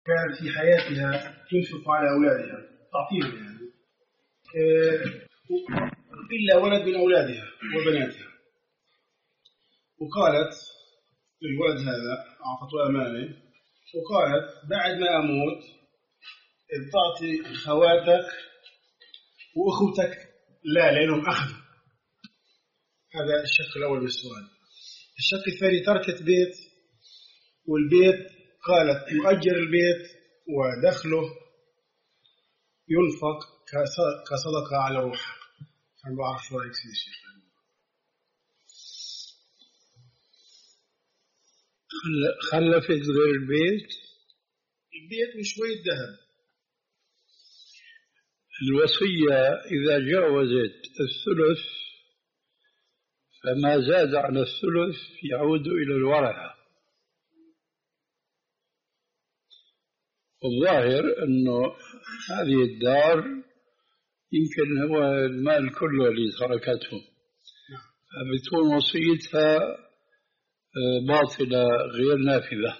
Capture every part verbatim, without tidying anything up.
كان في حياتها تنفق على أولادها تعطيهم يعني إلا ولد من أولادها وبناتها، وقالت للولد هذا أعطته أمانة وقالت بعد ما أموت تعطي خواتك وأخوتك لا لأنهم أخذوا. هذا الشق الأول من السؤال. الشق الثاني تركت بيت، والبيت قالت يؤجر البيت ودخله ينفق كصدقة على روحها. أنا بعرف شو رأيك سيدي الشيخ؟ خلفت غير البيت البيت وشوية ذهب. الوصية إذا جاوزت الثلث فما زاد عن الثلث يعود إلى الورثة. الظاهر أنه هذه الدار يمكن هو المال كله اللي تركته، فبتكون وصيتها باطلة غير نافذة.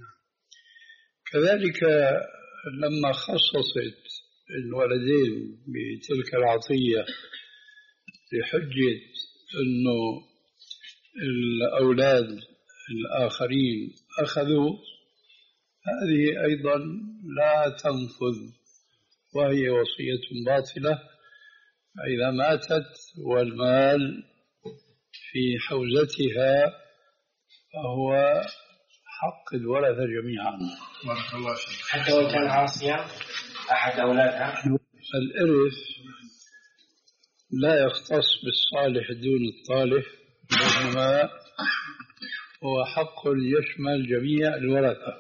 كذلك لما خصصت الولدين بتلك العطية لحجة أنه الأولاد الآخرين أخذوا، هذه أيضا لا تنفذ وهي وصية باطلة. فإذا ماتت والمال في حوزتها فهو حق الورثة جميعا. بارك الله فيك. حتى لو كان عاصيا أحد أولادها. الإرث لا يختص بالصالح دون الطالح، وإنما هو حق يشمل جميع الورثة.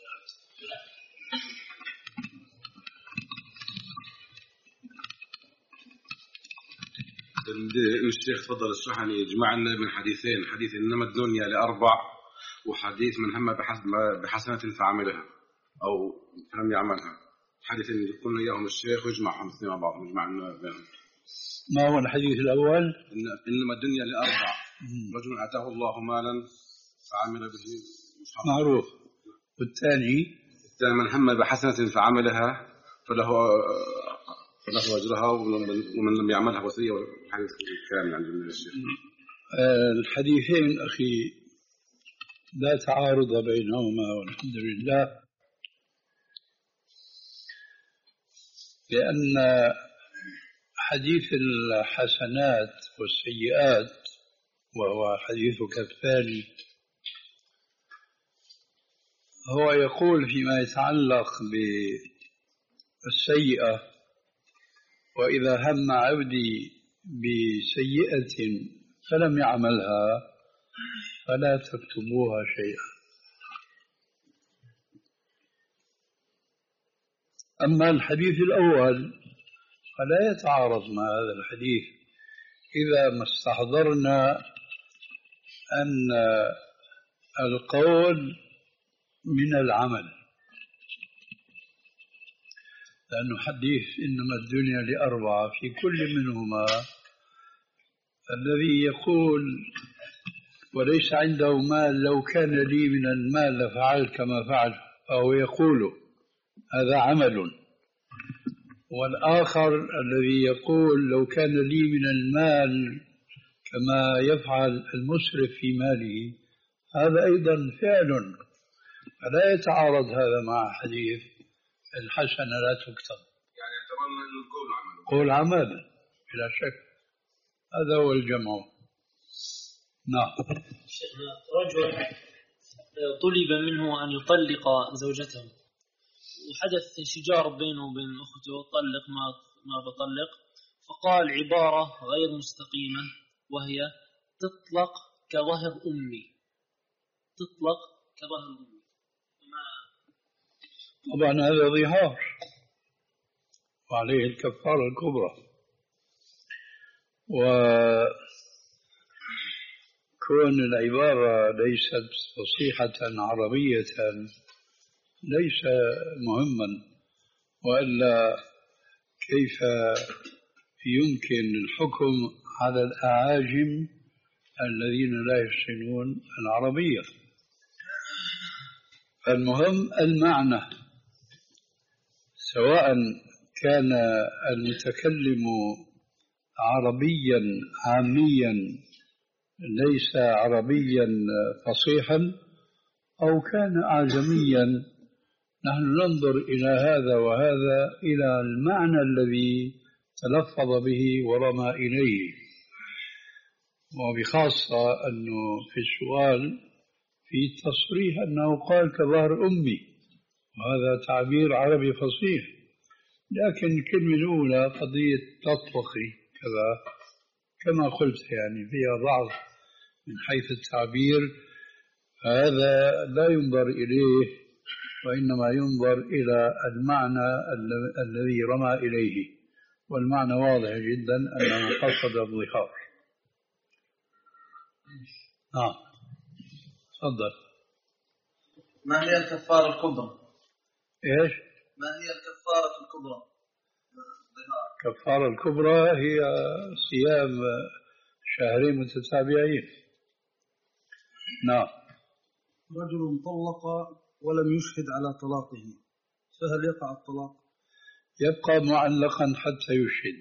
الشيخ تفضل اشرح لي يجمع لنا من حديثين، حديث إنما الدنيا لأربع، وحديث من هم بحسنة فعملها أو لم يعملها. حديث اللي قلنا إياهم الشيخ ويجمعهم اثنين مع بعض، يجمع بينهم. ما هو الحديث الأول؟ إن إنما الدنيا لأربع، رجل أتاه الله مالا فعمل به معروف. والثاني الثاني من هم بحسنة فعملها فله فله أجرها، ومن لم يعملها وصية. والحديث كامل عند الشيخ. الحديثين أخي لا تعارض بينهما والحمد لله، لأن حديث الحسنات والسيئات وهو حديثك الثاني هو يقول فيما يتعلق بالسيئة: وإذا هم عبدي بسيئة فلم يعملها فلا تكتبوها شيئا. أما الحديث الأول فلا يتعارض مع هذا الحديث إذا ما استحضرنا أن القول من العمل، لأنه حديث إنما الدنيا لأربعة في كل منهما الذي يقول وليس عنده مال لو كان لي من المال لفعلت كما فعل، فهو يقول هذا عمل. والآخر الذي يقول لو كان لي من المال كما يفعل المسرف في ماله، هذا أيضا فعل. فلا يتعارض هذا مع حديث الحسنة لا تكتب، يعني اعتبرنا أن القول عمل. قول عمل بلا شك، هذا هو الجمع. نعم. رجل طلب منه أن يطلق زوجته وحدث شجار بينه وبين أخته: طلق ما ما بطلق. فقال عبارة غير مستقيمة وهي: تطلق كظهر أمي، تطلق كظهر أمي. طبعا هذا ظهار وعليه الكفارة الكبرى. وكون العبارة ليست فصيحة عربية ليس مهما، وإلا كيف يمكن الحكم على الأعاجم الذين لا يحسنون العربية؟ فالمهم المعنى، سواء كان المتكلم عربيا عاميا ليس عربيا فصيحا أو كان أعجميا، نحن ننظر إلى هذا وهذا إلى المعنى الذي تلفظ به ورمى إليه، وبخاصة أنه في السؤال في تصريح أنه قال كظهر أمي، وهذا تعبير عربي فصيح. لكن الكلمة الأولى قضية تطبخي كذا كما قلت يعني فيها ضعف من حيث التعبير، هذا لا ينظر إليه وإنما ينظر إلى المعنى الذي رمى إليه، والمعنى واضح جدا أنه قصد الظهار. نعم تفضل. ما هي الكفارة الكبرى؟ إيش؟ ما هي الكفارة الكبرى؟ الكفارة الكبرى هي صيام شهرين متتابعين. نعم. رجل طلق ولم يشهد على طلاقه، فهل يقع الطلاق؟ يبقى معلقا حتى يشهد.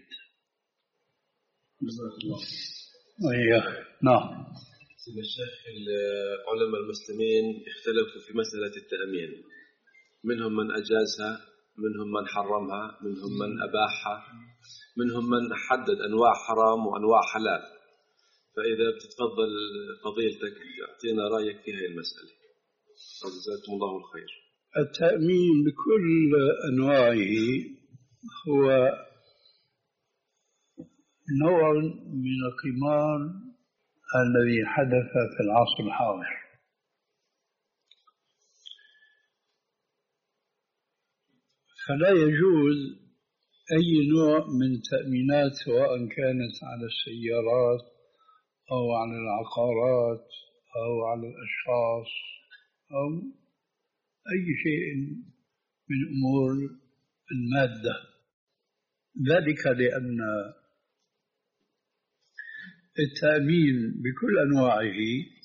جزاك الله. وإياه. نعم. سيدنا الشيخ، العلماء المسلمين اختلفوا في مسألة التأمين، منهم من أجازها، منهم من حرمها، منهم من أباحها، منهم من حدد أنواع حرام وأنواع حلال. فإذا بتتفضل فضيلتك تعطينا رأيك في هذه المسألة، جزاكم الله الخير. التأمين بكل أنواعه هو نوع من القمار الذي حدث في العصر الحاضر. فلا يجوز أي نوع من تأمينات، سواء كانت على السيارات أو على العقارات أو على الأشخاص أو أي شيء من أمور المادة. ذلك لأن التأمين بكل أنواعه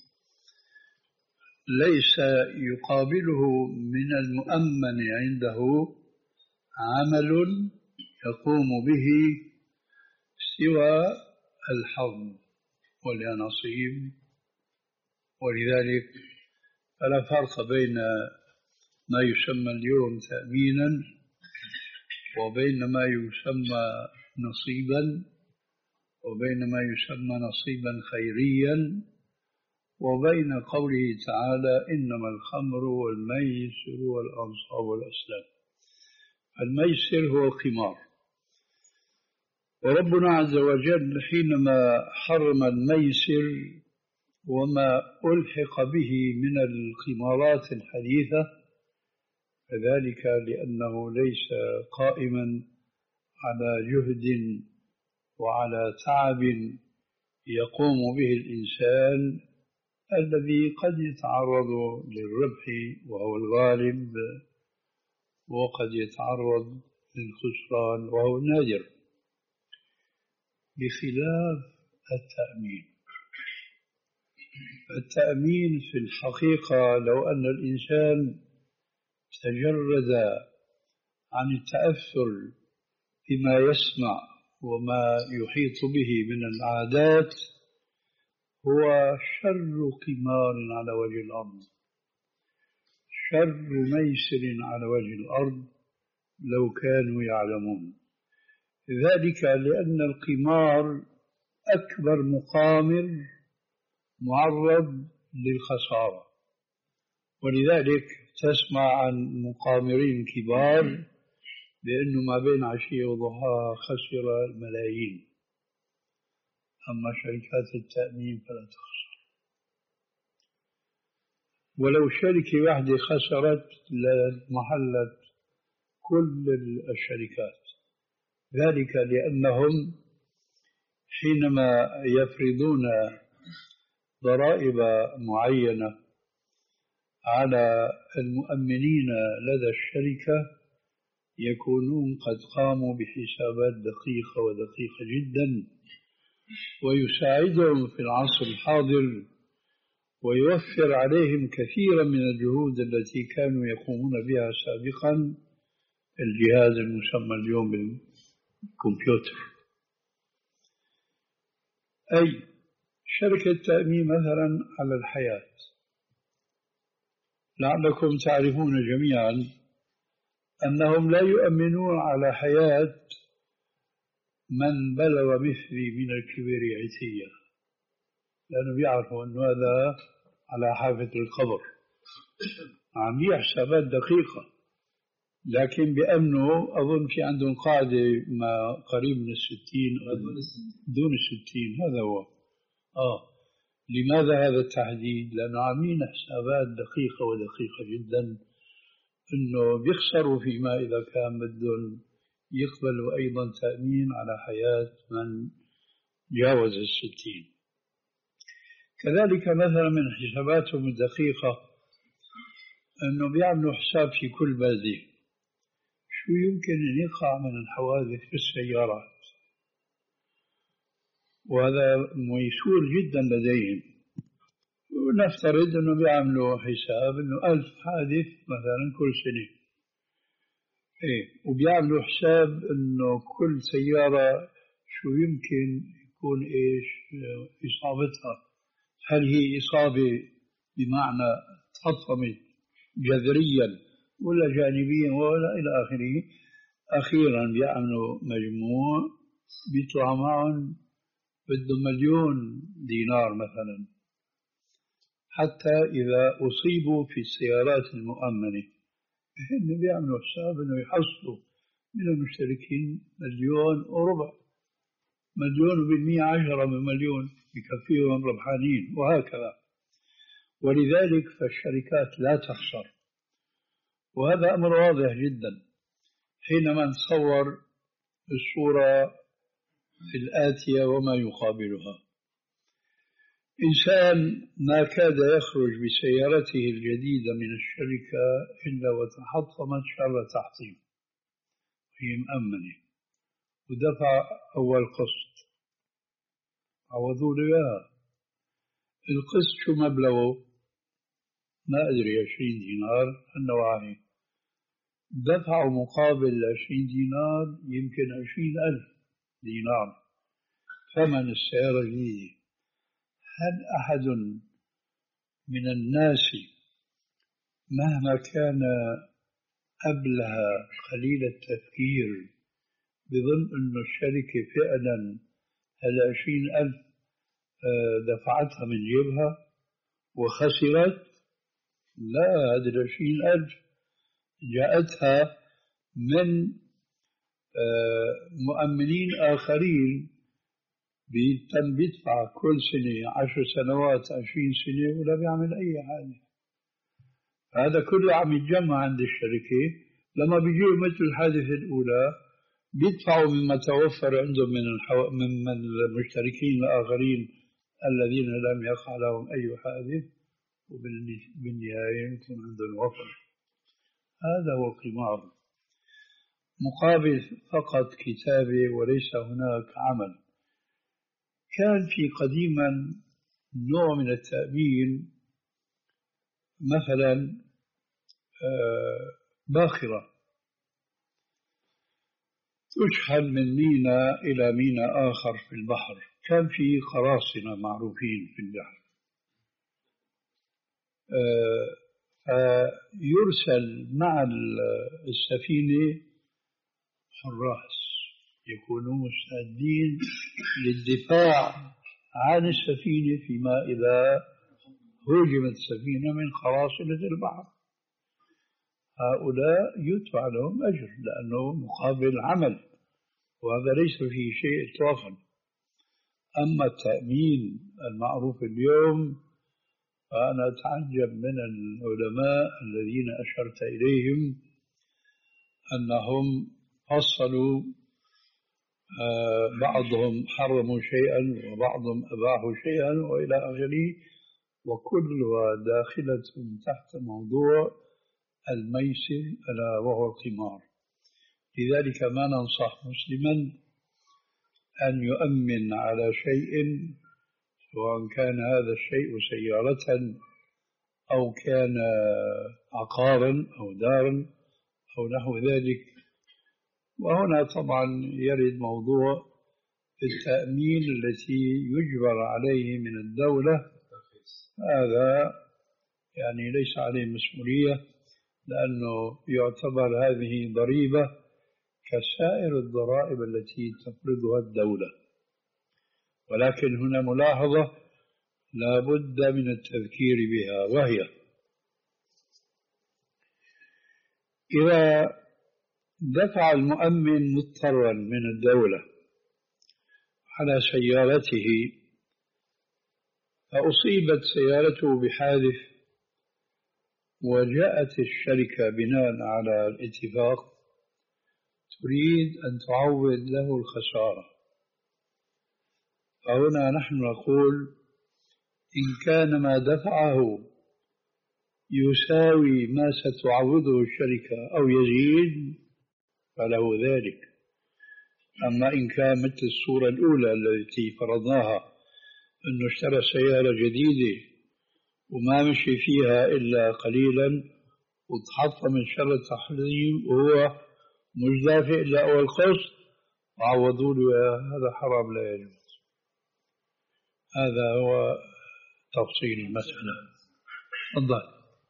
ليس يقابله من المؤمن عنده عمل يقوم به سوى الحظ واليانصيب، ولذلك فلا فرق بين ما يسمى اليوم تأمينا وبين ما يسمى نصيبا وبين ما يسمى نصيبا خيريا وبين قوله تعالى إنما الخمر والميسر والأنصاب والأسلام. الميسر هو القمار، وربنا عز وجل حينما حرم الميسر وما ألحق به من القمارات الحديثة فذلك لأنه ليس قائما على جهد وعلى تعب يقوم به الإنسان الذي قد يتعرض للربح وهو الغالب، وقد يتعرض للخسران وهو النادر، بخلاف التأمين. التأمين في الحقيقة لو أن الإنسان تجرد عن التأثر بما يسمع وما يحيط به من العادات هو شر قمار على وجه الأرض، شر ميسر على وجه الأرض لو كانوا يعلمون. ذلك لأن القمار أكبر مقامر معرض للخسارة، ولذلك تسمع عن مقامرين كبار بأنه ما بين عشية وضحاها خسر الملايين، أما شركات التأمين فلا تخسر. ولو شركة واحدة خسرت لمحلت كل الشركات، ذلك لأنهم حينما يفرضون ضرائب معينة على المؤمنين لدى الشركة يكونون قد قاموا بحسابات دقيقة ودقيقة جدا، ويساعدهم في العصر الحاضر ويوفر عليهم كثيرا من الجهود التي كانوا يقومون بها سابقا الجهاز المسمى اليوم بالكمبيوتر. أي شركة تأمين مثلا على الحياة، لعلكم تعرفون جميعا أنهم لا يؤمنون على حياة من بلغ مثلي من الكبر عتية، لأنه بيعرفوا أن هذا على حافة القبر، عم حسابات دقيقة، لكن بأمنوا أظن في عندهم قاعدة ما قريب من الستين أو دون الستين. هذا هو. آه لماذا هذا التحديد؟ لأنه عاملين حسابات دقيقة ودقيقة جدا أنه بيخسروا فيما إذا كان بدهم يقبلوا أيضا تأمين على حياة من جاوز الستين. كذلك مثلا من حساباتهم الدقيقة أنه بيعملوا حساب في كل بلدة شو يمكن أن يقع من الحوادث في السيارات، وهذا ميسور جدا لديهم. ونفترض أنه بيعملوا حساب أنه ألف حادث مثلا كل سنة، إيه، وبيعملوا حساب أنه كل سيارة شو يمكن يكون إيش إصابتها، هل هي إصابة بمعنى تحطمت جذريا ولا جانبيا ولا إلى آخره. أخيرا بيعملوا مجموع بيطلع معهم بدهم مليون دينار مثلا، حتى إذا أصيبوا في السيارات المؤمنة هم بيعملوا حساب أنه يحصلوا من المشتركين مليون وربع، مليون وبالمئة عشرة من مليون يكفيهم ربحانين، وهكذا. ولذلك فالشركات لا تخسر، وهذا أمر واضح جدا حينما نصور الصورة الآتية وما يقابلها. إنسان ما كاد يخرج بسيارته الجديدة من الشركة إلا وتحطمت شر تحطيم، هي مأمنة، ودفع أول قسط عوضوا له إياها. القسط شو مبلغه؟ ما أدري، عشرين دينار النواعي. دفعوا مقابل عشرين دينار يمكن عشرين ألف دينار ثمن السيارة الجديدة. هل أحد من الناس مهما كان أبله قليل التفكير بظن أن الشركة فعلا هالعشرين ألف دفعتها من جيبها وخسرت؟ لا، هذه العشرين ألف جاءتها من مؤمنين آخرين بيتم بيدفع كل سنة عشر سنوات عشرين سنة ولا بيعمل أي حاجة. هذا كله عم يتجمع عند الشركة، لما بيجيوا مثل الحادثة الأولى بيدفعوا مما توفر عندهم من الحو... من المشتركين الآخرين الذين لم يقع لهم أي حادث، وبالنهاية يكون عندهم وفر. هذا هو القمار، مقابل فقط كتابة وليس هناك عمل. كان في قديما نوع من التأمين، مثلا باخرة تشحن من ميناء إلى ميناء آخر في البحر، كان في قراصنة معروفين في البحر، فيرسل مع السفينة حراس يكونوا مستعدين للدفاع عن السفينة فيما إذا هجمت السفينة من قراصنة البحر. هؤلاء يدفع لهم أجر لأنه مقابل عمل، وهذا ليس فيه شيء إطلاقا. أما التأمين المعروف اليوم فأنا أتعجب من العلماء الذين أشرت إليهم أنهم فصلوا، بعضهم حرموا شيئا وبعضهم أباحوا شيئا وإلى آخره، وكلها داخلة تحت موضوع الميسر ألا وهو القمار. لذلك ما ننصح مسلما أن يؤمن على شيء، سواء كان هذا الشيء سيارة أو كان عقارا أو دارا أو نحو ذلك، وهنا طبعا يرد موضوع التأمين التي يجبر عليه من الدولة، هذا يعني ليس عليه مسؤولية، لأنه يعتبر هذه ضريبة كسائر الضرائب التي تفرضها الدولة. ولكن هنا ملاحظة لا بد من التذكير بها، وهي إذا دفع المؤمن مضطرا من الدولة على سيارته فأصيبت سيارته بحادث وجاءت الشركة بناء على الاتفاق تريد أن تعوض له الخسارة، فهنا نحن نقول إن كان ما دفعه يساوي ما ستعوضه الشركة أو يزيد فله ذلك. أما إن كان مثل الصورة الأولى التي فرضناها أنه اشترى سيارة جديدة وما مشي فيها إلا قليلا وتحط من شر التحريم وهو مش دافع إلا أول قسط وعوضوا له، هذا حرام لا يجوز. هذا هو تفصيل المسألة. تفضل.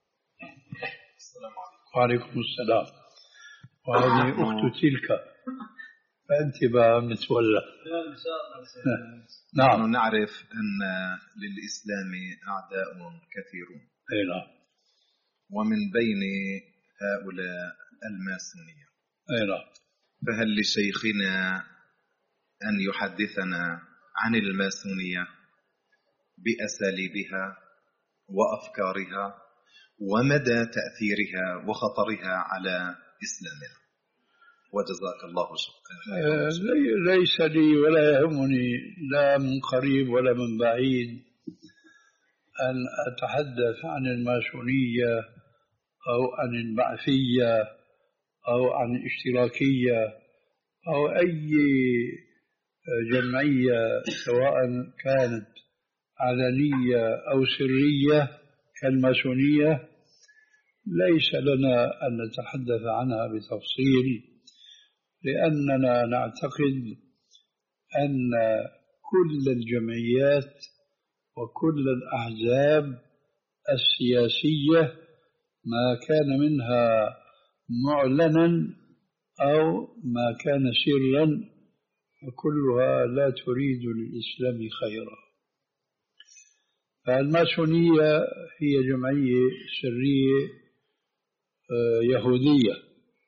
وعليكم السلام. وهذه أخت تلك فأنت بقى متولى. نعم. نحن نعرف أن للإسلام أعداء كثيرون. أي نعم. ومن بين هؤلاء الماسونية. أي نعم. فهل لشيخنا أن يحدثنا عن الماسونية بأساليبها وأفكارها ومدى تأثيرها وخطرها على إسلامنا؟ وجزاك الله شكرا. ليس لي ولا يهمني لا من قريب ولا من بعيد أن أتحدث عن الماسونية أو عن البعثية أو عن الاشتراكية أو أي جمعية سواء كانت علنية أو سرية كالماسونية. ليس لنا أن نتحدث عنها بتفصيل، لأننا نعتقد أن كل الجمعيات وكل الأحزاب السياسية ما كان منها معلنا أو ما كان سرا فكلها لا تريد للإسلام خيرا. فالماسونية هي جمعية سرية يهودية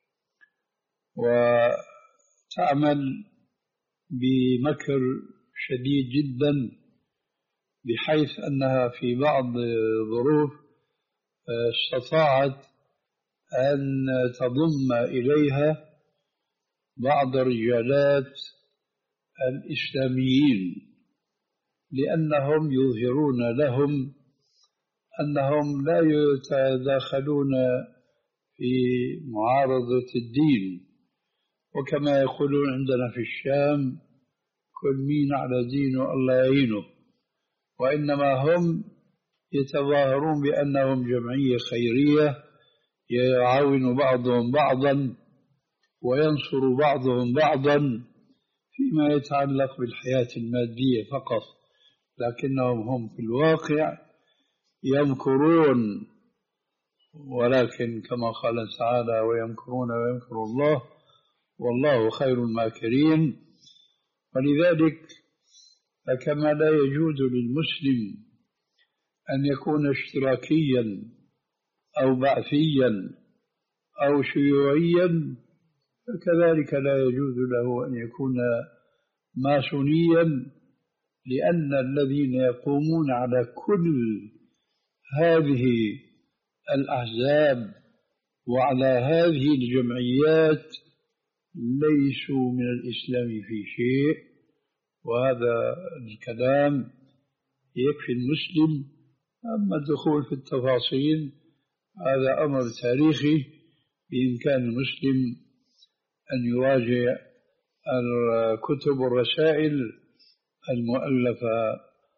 وتعمل بمكر شديد جدا، بحيث أنها في بعض الظروف استطاعت أن تضم إليها بعض الرجالات الإسلاميين، لأنهم يظهرون لهم أنهم لا يتداخلون في معارضة الدين، وكما يقولون عندنا في الشام كل مين على دينه الله يعينه، وإنما هم يتظاهرون بأنهم جمعية خيرية يعاون بعضهم بعضا وينصر بعضهم بعضا فيما يتعلق بالحياة المادية فقط، لكنهم هم في الواقع يمكرون، ولكن كما قال تعالى ويمكرون ويمكر الله والله خير الماكرين. ولذلك فكما لا يجوز للمسلم أن يكون اشتراكيا أو بعثيا أو شيوعيا، فكذلك لا يجوز له أن يكون ماسونيا، لأن الذين يقومون على كل هذه الأحزاب وعلى هذه الجمعيات ليسوا من الإسلام في شيء، وهذا الكلام يكفي المسلم. أما الدخول في التفاصيل هذا أمر تاريخي، بإمكان المسلم أن يراجع الكتب والرسائل المؤلفة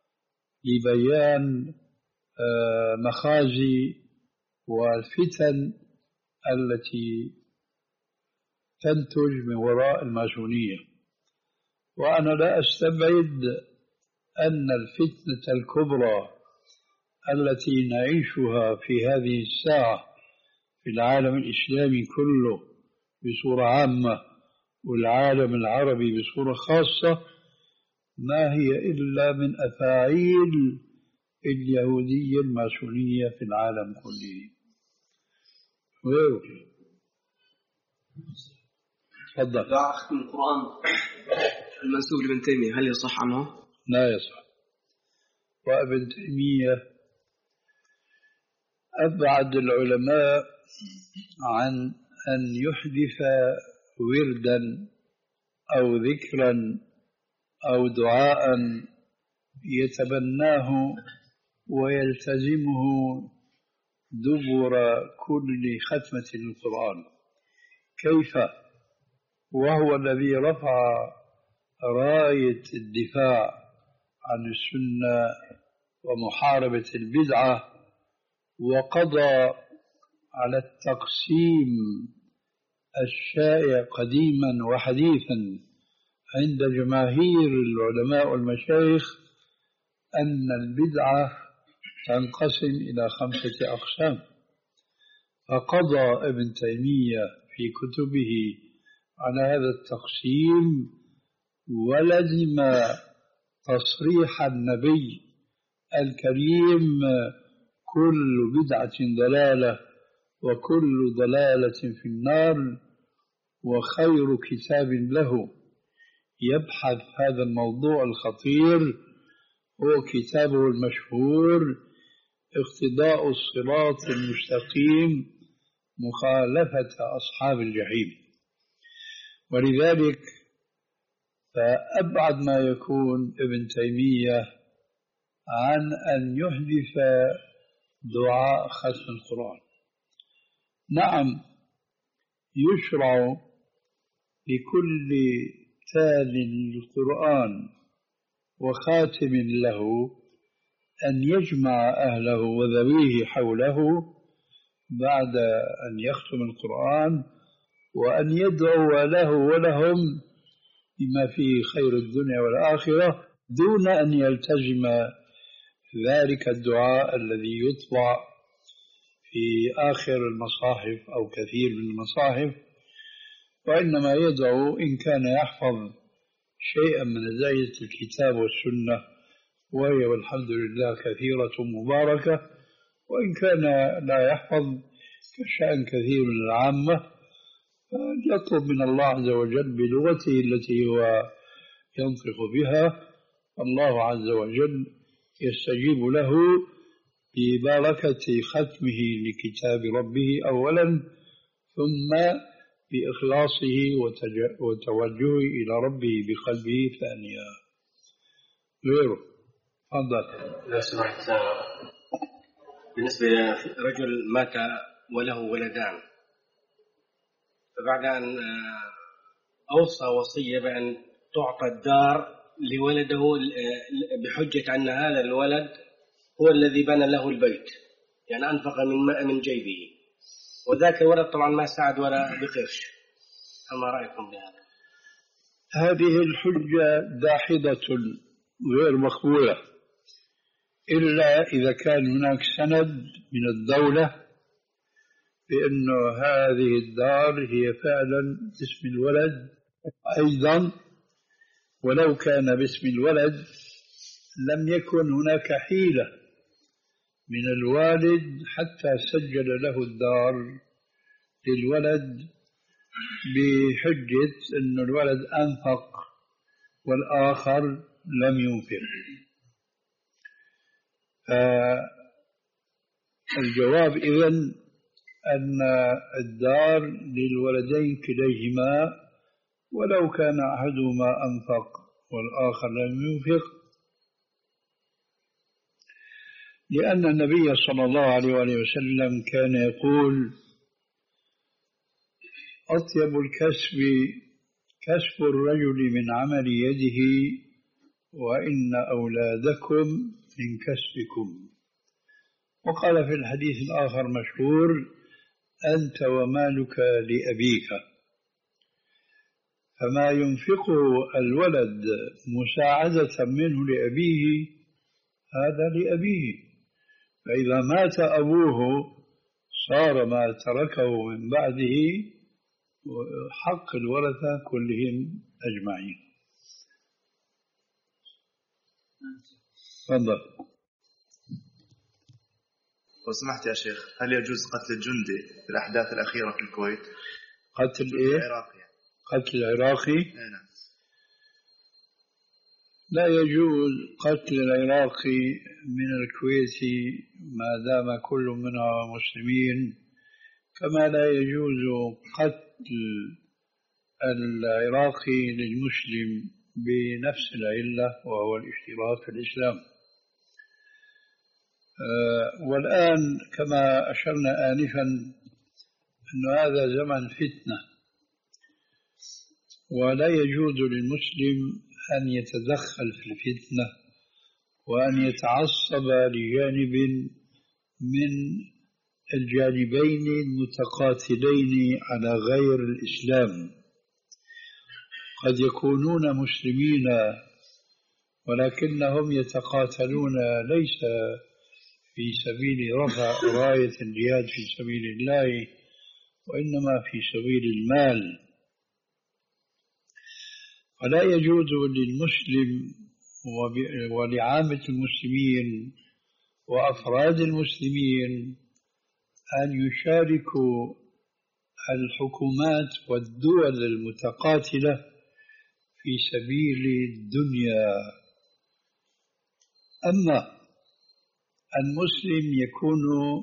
لبيان مخازي والفتن التي تنتج من وراء الماسونية. وأنا لا أستبعد أن الفتنة الكبرى التي نعيشها في هذه الساعة في العالم الإسلامي كله بصورة عامة والعالم العربي بصورة خاصة ما هي إلا من أفاعيل اليهودية الماسونية في العالم كله. تفضل. دعاء ختم القرآن المنسوب لابن تيمية هل يصح عنه؟ لا يصح. وابن تيمية أبعد العلماء عن أن يحدث وردا أو ذكرا أو دعاء يتبناه ويلتزمه دبر كل ختمة للقرآن. كيف وهو الذي رفع راية الدفاع عن السنة ومحاربة البدعة وقضى على التقسيم الشائع قديما وحديثا عند جماهير العلماء والمشايخ أن البدعة تنقسم إلى خمسة أقسام. فقضى ابن تيمية في كتبه على هذا التقسيم ولزم تصريح النبي الكريم كل بدعة ضلالة وكل ضلالة في النار، وخير كتاب له يبحث هذا الموضوع الخطير هو كتابه المشهور اقتضاء الصراط المستقيم مخالفة أصحاب الجحيم. ولذلك فأبعد ما يكون ابن تيمية عن أن يحدث دعاء ختم القرآن. نعم يشرع لكل تال للقرآن وخاتم له أن يجمع أهله وذويه حوله بعد أن يختم القرآن وأن يدعو له ولهم بما فيه خير الدنيا والآخرة دون أن يلتزم ذلك الدعاء الذي يطبع في آخر المصاحف أو كثير من المصاحف، وإنما يدعو إن كان يحفظ شيئا من هداية الكتاب والسنة وهي والحمد لله كثيرة مباركة، وإن كان لا يحفظ كشأن كثير من العامة يطلب من الله عز وجل بلغته التي هو ينطق بها. الله عز وجل يستجيب له ببركة ختمه لكتاب ربه أولا، ثم بإخلاصه وتوجهه إلى ربه بقلبه ثانيا. غيره تفضل. لو سمحت، بالنسبة لرجل مات وله ولدان، فبعد أن أوصى وصية بأن تعطى الدار لولده بحجة أن هذا الولد هو الذي بنى له البيت، يعني أنفق من من جيبه، وذاك الولد طبعا ما ساعد ولا بقرش. فما رأيكم بهذا؟ هذه الحجة داحضة غير مقبولة إلا إذا كان هناك سند من الدولة بأن هذه الدار هي فعلا باسم الولد. أيضا ولو كان باسم الولد لم يكن هناك حيلة من الوالد حتى سجل له الدار للولد بحجة أن الولد أنفق والآخر لم ينفق. الجواب إذن أن الدار للولدين كليهما ولو كان أحدهما أنفق والآخر لم ينفق، لأن النبي صلى الله عليه وآله وسلم كان يقول أطيب الكسب كسب الرجل من عمل يده وإن أولادكم من كسبكم. وقال في الحديث الآخر مشهور أنت ومالك لأبيك. فما ينفقه الولد مساعدة منه لأبيه هذا لأبيه، فإذا مات أبوه صار ما تركه من بعده حق الورثة كلهم أجمعين. تفضل. وسمحت يا شيخ، هل يجوز قتل الجندي في الأحداث الأخيرة في الكويت؟ قتل إيه؟ العراقي. قتل العراقي؟ نعم. لا يجوز قتل العراقي من الكويت ما دام كل منها مسلمين، كما لا يجوز قتل العراقي للمسلم بنفس العلة وهو الاشتراك في الإسلام. أه والآن كما أشرنا آنفا أن هذا زمن فتنة، ولا يجوز للمسلم أن يتدخل في الفتنة وأن يتعصب لجانب من الجانبين المتقاتلين على غير الإسلام. قد يكونون مسلمين ولكنهم يتقاتلون ليس في سبيل رفع راية الجهاد في سبيل الله، وإنما في سبيل المال. فلا يجوز للمسلم ولعامة المسلمين وأفراد المسلمين أن يشاركوا الحكومات والدول المتقاتلة في سبيل الدنيا. أما المسلم يكون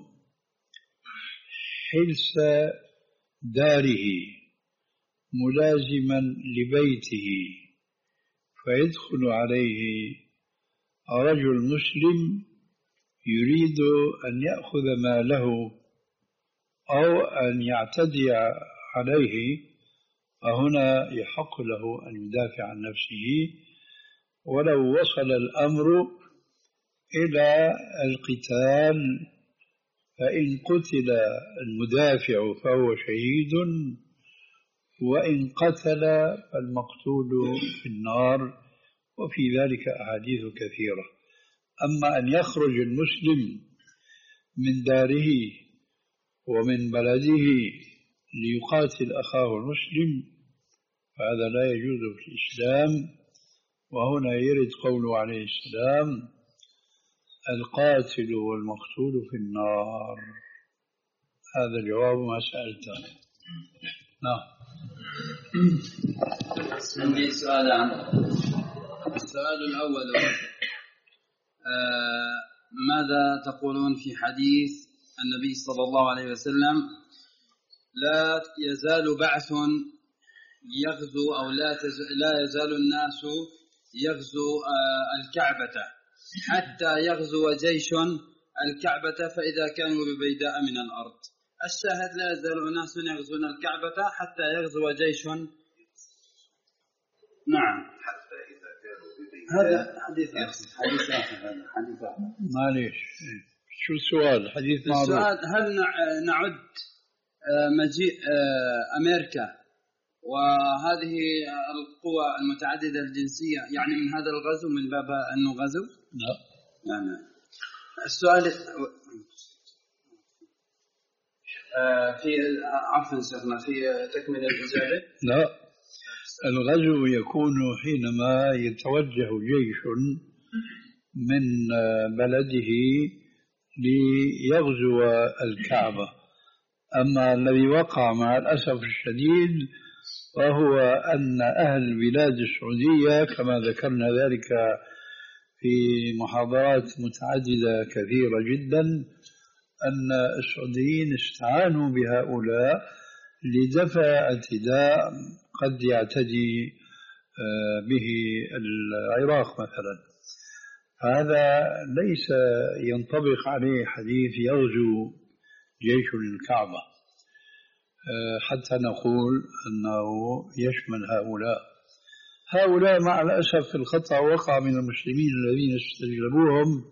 حلس داره ملازما لبيته، فيدخل عليه رجل مسلم يريد أن يأخذ ماله أو أن يعتدي عليه، فهنا يحق له أن يدافع عن نفسه. ولو وصل الأمر إلى القتال فإن قتل المدافع فهو شهيد، وإن قتل فالمقتول في النار، وفي ذلك أحاديث كثيرة. أما أن يخرج المسلم من داره ومن بلده ليقاتل أخاه المسلم فهذا لا يجوز في الإسلام. وهنا يرد قوله عليه السلام: القاتل والمقتول في النار. هذا جواب ما سألته. نعم. عندي سؤالان. السؤال الأول: آه ماذا تقولون في حديث النبي صلى الله عليه وسلم: لا يزال بعث يغزو أو لا, لا يزال الناس يغزو آه الكعبة حتى يغزو جيش الكعبة فإذا كانوا ببيداء من الأرض؟ الشاهد: لا يزال أناس يغزون الكعبة حتى يغزو جيش. نعم. حتى إذا كانوا ببيداء. هذا حديث آخر. حديث آخر هذا حديث آخر. معليش، شو السؤال؟ حديث معروف. السؤال: هل نعد مجيء أمريكا وهذه القوى المتعددة الجنسية يعني من هذا الغزو من باب أنه غزو؟ لا. يعني السؤال في عفوا شيخنا في تكمل الإجابة. لا، الغزو يكون حينما يتوجه جيش من بلده ليغزو الكعبة. أما الذي وقع مع الأسف الشديد وهو أن أهل البلاد السعودية كما ذكرنا ذلك في محاضرات متعددة كثيرة جدا، أن السعوديين استعانوا بهؤلاء لدفع اعتداء قد يعتدي به العراق مثلا. هذا ليس ينطبق عليه حديث يغزو جيش الكعبة حتى نقول أنه يشمل هؤلاء. هؤلاء مع الأسف الخطأ وقع من المسلمين الذين استجلبوهم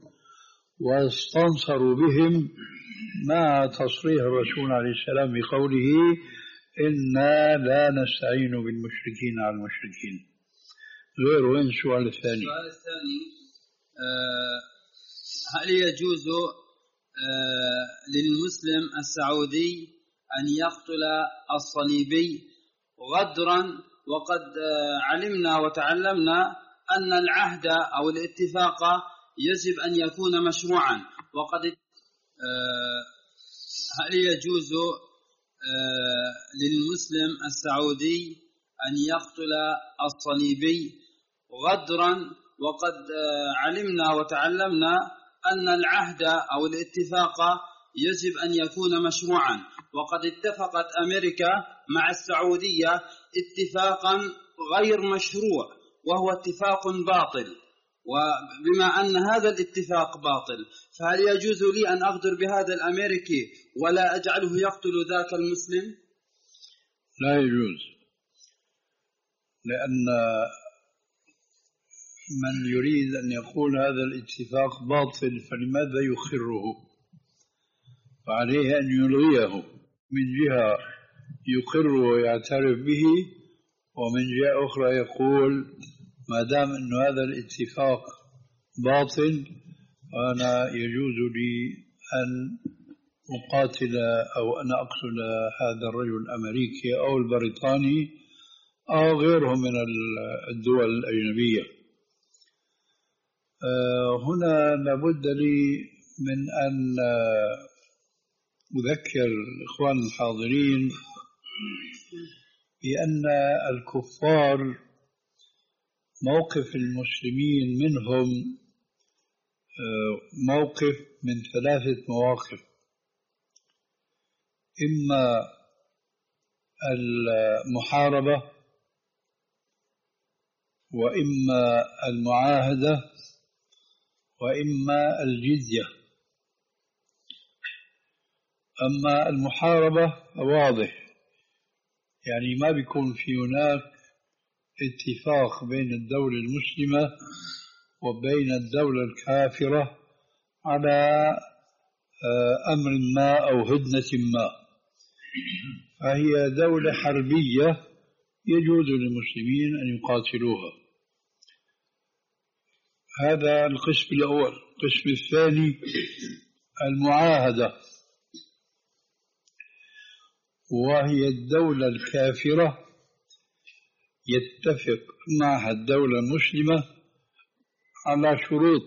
واستنصروا بهم مع تصريح الرسول عليه السلام بقوله: إنا لا نستعين بالمشركين على المشركين. غير وين السؤال الثاني؟ السؤال الثاني آه هل يجوز آه للمسلم السعودي أن يقتل الصليبي غدرا، وقد آه علمنا وتعلمنا أن العهد أو الاتفاق يجب أن يكون مشروعا، وقد آه هل يجوز آه للمسلم السعودي أن يقتل الصليبي غدرا، وقد آه علمنا وتعلمنا أن العهد أو الاتفاق يجب أن يكون مشروعا، وقد اتفقت أمريكا مع السعودية اتفاقا غير مشروع وهو اتفاق باطل، وبما أن هذا الاتفاق باطل فهل يجوز لي أن أغدر بهذا الأمريكي ولا أجعله يقتل ذاك المسلم؟ لا يجوز، لأن من يريد أن يقول هذا الاتفاق باطل فلماذا يخره؟ فعليه أن يلغيه، من جهة يقر ويعترف به، ومن جهة أخرى يقول ما دام أن هذا الاتفاق باطل فأنا يجوز لي أن أقاتل أو أن أقتل هذا الرجل الأمريكي أو البريطاني أو غيره من الدول الأجنبية. هنا لابد لي من أن أذكر الإخوان الحاضرين بأن الكفار موقف المسلمين منهم موقف من ثلاثة مواقف: إما المحاربة، وإما المعاهدة، وإما الجزية. أما المحاربة واضح، يعني ما بيكون في هناك اتفاق بين الدولة المسلمة وبين الدولة الكافرة على أمر ما أو هدنة ما، فهي دولة حربية يجوز للمسلمين أن يقاتلوها. هذا القسم الأول. القسم الثاني المعاهدة، وهي الدولة الكافرة يتفق معها الدولة المسلمة على شروط،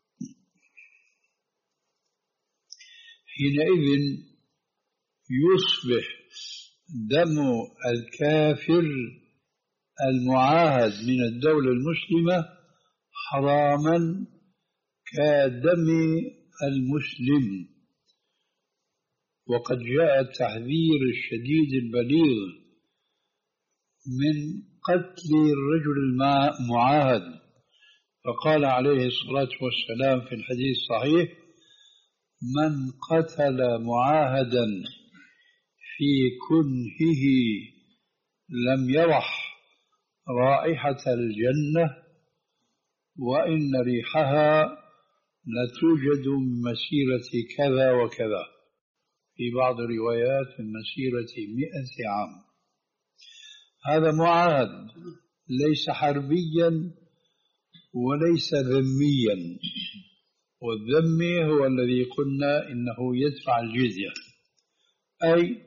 حينئذ يصبح دم الكافر المعاهد من الدولة المسلمة حراما كدم المسلم. وقد جاء التحذير الشديد البليغ من قتل الرجل المعاهد، فقال عليه الصلاة والسلام في الحديث الصحيح: من قتل معاهدا في كنهه لم يرح رائحة الجنة، وإن ريحها لتوجد من مسيرة كذا وكذا، في بعض الروايات من مسيرة مئة عام. هذا معاهد ليس حربيا وليس ذميا، والذمي هو الذي قلنا إنه يدفع الجزية. أي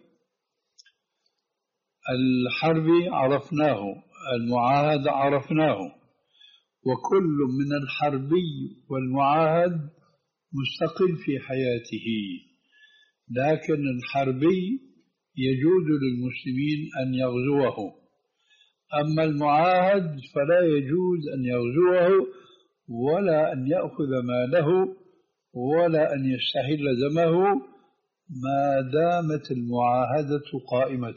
الحربي عرفناه، المعاهد عرفناه، وكل من الحربي والمعاهد مستقل في حياته، لكن الحربي يجوز للمسلمين أن يغزوه، أما المعاهد فلا يجوز أن يغزوه ولا أن يأخذ ماله ولا أن يستحل دمه ما دامت المعاهدة قائمة.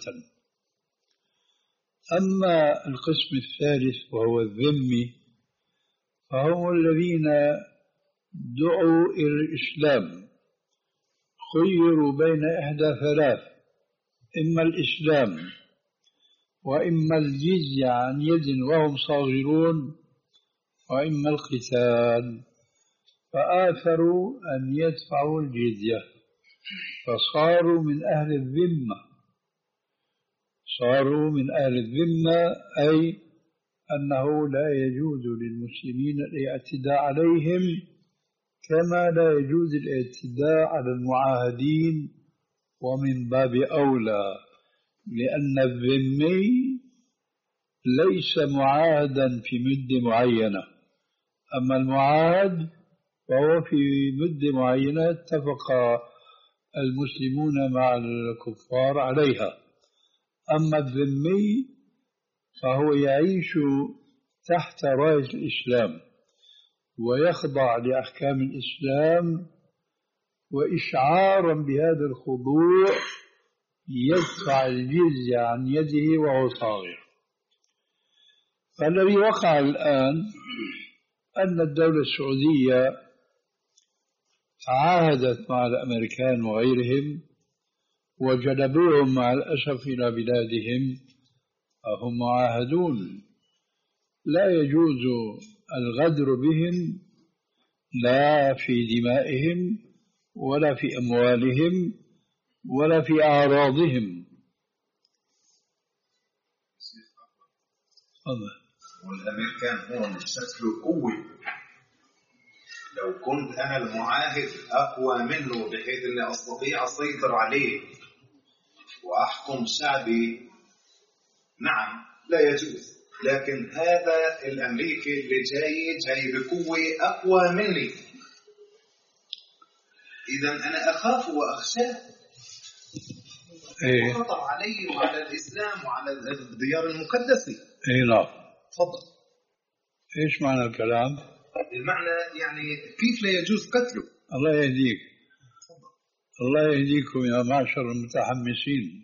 أما القسم الثالث وهو الذمي، فهم الذين دعوا إلى الإسلام، خيروا بين إحدى ثلاث: إما الإسلام، وإما الجزية عن يد وهم صاغرون، وإما القتال، فآثروا أن يدفعوا الجزية فصاروا من أهل الذمة. صاروا من أهل الذمة، أي أنه لا يجوز للمسلمين الاعتداء عليهم كما لا يجوز الاعتداء على المعاهدين، ومن باب أولى لأن الذمي ليس معاهدا في مدة معينة، أما المعاهد فهو في مدة معينة اتفق المسلمون مع الكفار عليها. أما الذمي فهو يعيش تحت راية الإسلام ويخضع لأحكام الإسلام، وإشعارا بهذا الخضوع يدفع الجزية عن يده وهو صاغر. فالذي وقع الآن أن الدولة السعودية تعاهدت مع الأمريكان وغيرهم وجلبوهم مع الأسف إلى بلادهم، فهم معاهدون، لا يجوز الغدر بهم لا في دمائهم ولا في أموالهم ولا في أعراضهم. والأمريكان هون شكله قوي، لو كنت أنا المعاهد أقوى منه بحيث أني أستطيع أسيطر عليه وأحكم شعبي، نعم لا يجوز. لكن هذا الأمريكي اللي جاي جاي بقوة أقوى مني، إذا أنا أخاف وأخشاه، إيه؟ خطر علي وعلى الإسلام وعلى الديار المقدسة. إيه نعم. تفضل. إيش معنى الكلام؟ المعنى يعني كيف لا يجوز قتله. الله يهديك. تفضل. الله يهديكم يا معشر المتحمسين.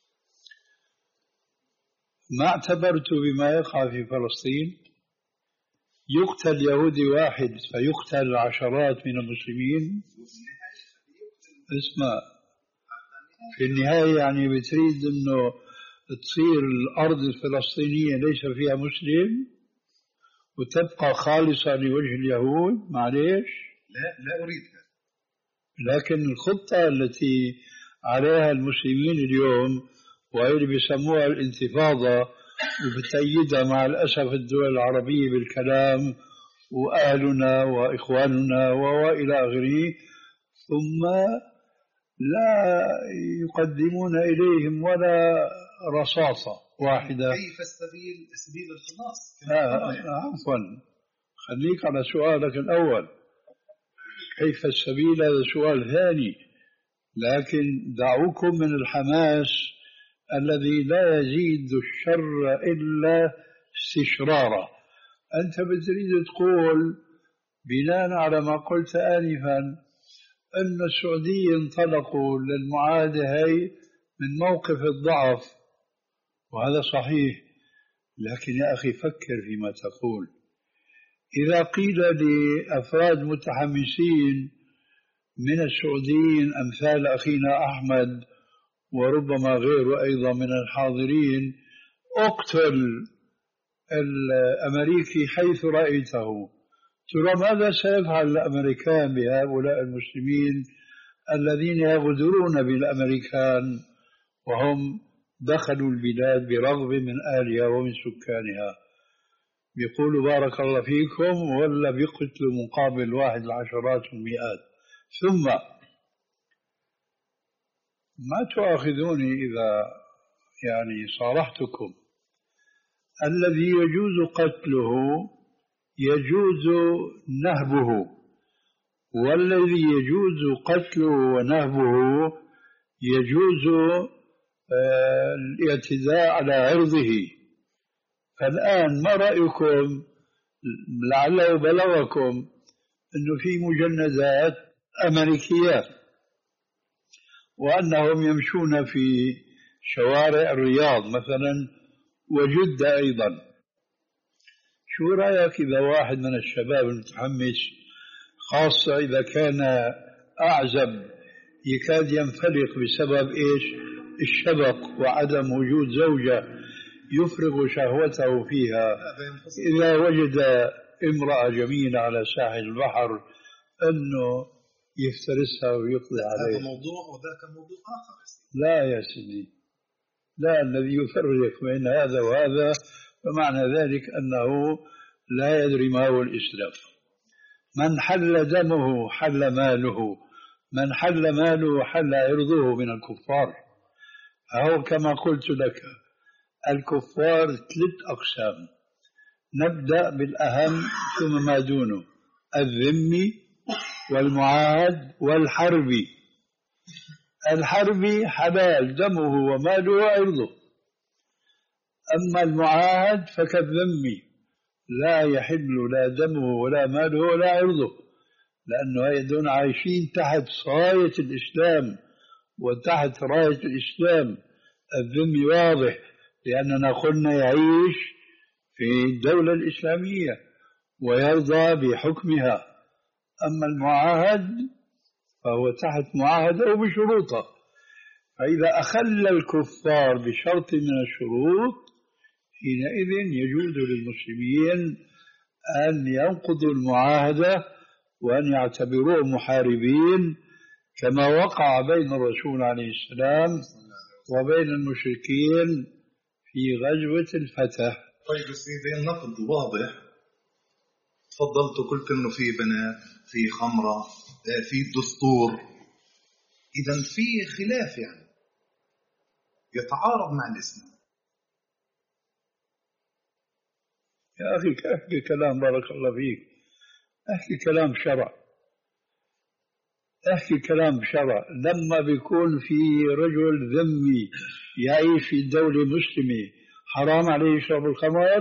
ما اعتبرت بما يقع في فلسطين؟ يقتل يهودي واحد فيقتل عشرات من المسلمين. اسمع، في النهاية يعني بتريد أنه تصير الأرض الفلسطينية ليس فيها مسلم وتبقى خالصة لوجه اليهود؟ معليش، لا لا أريد هذا. لكن الخطة التي عليها المسلمين اليوم وهي اللي بيسموها الانتفاضة وبتأيدها مع الأسف الدول العربية بالكلام وأهلنا وإخواننا وإلى آخره، ثم لا يقدمون إليهم ولا رصاصة واحدة. كيف السبيل سبيل الخلاص؟ عفوا، خليك على سؤالك الأول، كيف السبيل هذا سؤال ثاني، لكن دعوكم من الحماس الذي لا يزيد الشر إلا استشرارا. أنت بتريد تقول بناء على ما قلت آنفا أن السعودية انطلقوا للمعاهدة هي من موقف الضعف، وهذا صحيح، لكن يا أخي فكر فيما تقول. إذا قيل لأفراد متحمسين من السعوديين أمثال أخينا أحمد وربما غيره أيضا من الحاضرين، اقتل الأمريكي حيث رأيته، ترى ماذا سيفعل الأمريكان بهؤلاء المسلمين الذين يغدرون بالأمريكان وهم دخلوا البلاد برغبة من أهلها ومن سكانها؟ بيقولوا بارك الله فيكم، ولا بيقتلوا مقابل واحد العشرات والمئات. ثم ما تؤاخذوني إذا يعني صارحتكم، الذي يجوز قتله يجوز نهبه، والذي يجوز قتله ونهبه يجوز الاعتداء على عرضه. فالآن ما رأيكم، لعله بلغكم أنه في مجندات أمريكية وأنهم يمشون في شوارع الرياض مثلا وجدة أيضا. شو رأيك إذا واحد من الشباب المتحمس، خاصة إذا كان أعزب يكاد ينفلق بسبب إيش؟ الشبق وعدم وجود زوجة يفرغ شهوته فيها، إذا وجد امرأة جميلة على ساحل البحر أنه يفترسها ويقضي عليها؟ هذا موضوع وذاك موضوع آخر. لا يا سيدي، لا، الذي يفرق بين هذا وهذا فمعنى ذلك أنه لا يدري ما هو الإسلام. من حل دمه حل ماله، من حل ماله حل عرضه من الكفار. أو كما قلت لك الكفار ثلاث أقسام، نبدأ بالأهم ثم ما دونه: الذمي والمعاهد والحربي. الحربي حلال دمه وماله وعرضه، أما المعاهد فكالذمي لا يحل لا دمه ولا ماله ولا عرضه، لأنه هيدون عايشين تحت صاية الإسلام وتحت راية الإسلام. الذمي واضح لأننا قلنا يعيش في الدولة الإسلامية ويرضى بحكمها، أما المعاهد فهو تحت معاهدة وبشروطه. فإذا أخل الكفار بشرط من الشروط حينئذ يجوز للمسلمين أن ينقضوا المعاهدة وأن يعتبروه محاربين، كما وقع بين الرسول عليه السلام وبين المشركين في غزوة الفتح. طيب سيدي، النقد واضح، تفضلت قلت انه في بنات، في خمرة، في دستور، اذا في خلاف يعني يتعارض مع الاسلام. يا اخي احكي كلام بارك الله فيك، احكي كلام شرع، احكي كلام شرع. لما بيكون في رجل ذمي يعيش في دولة مسلمة حرام عليه يشرب الخمر؟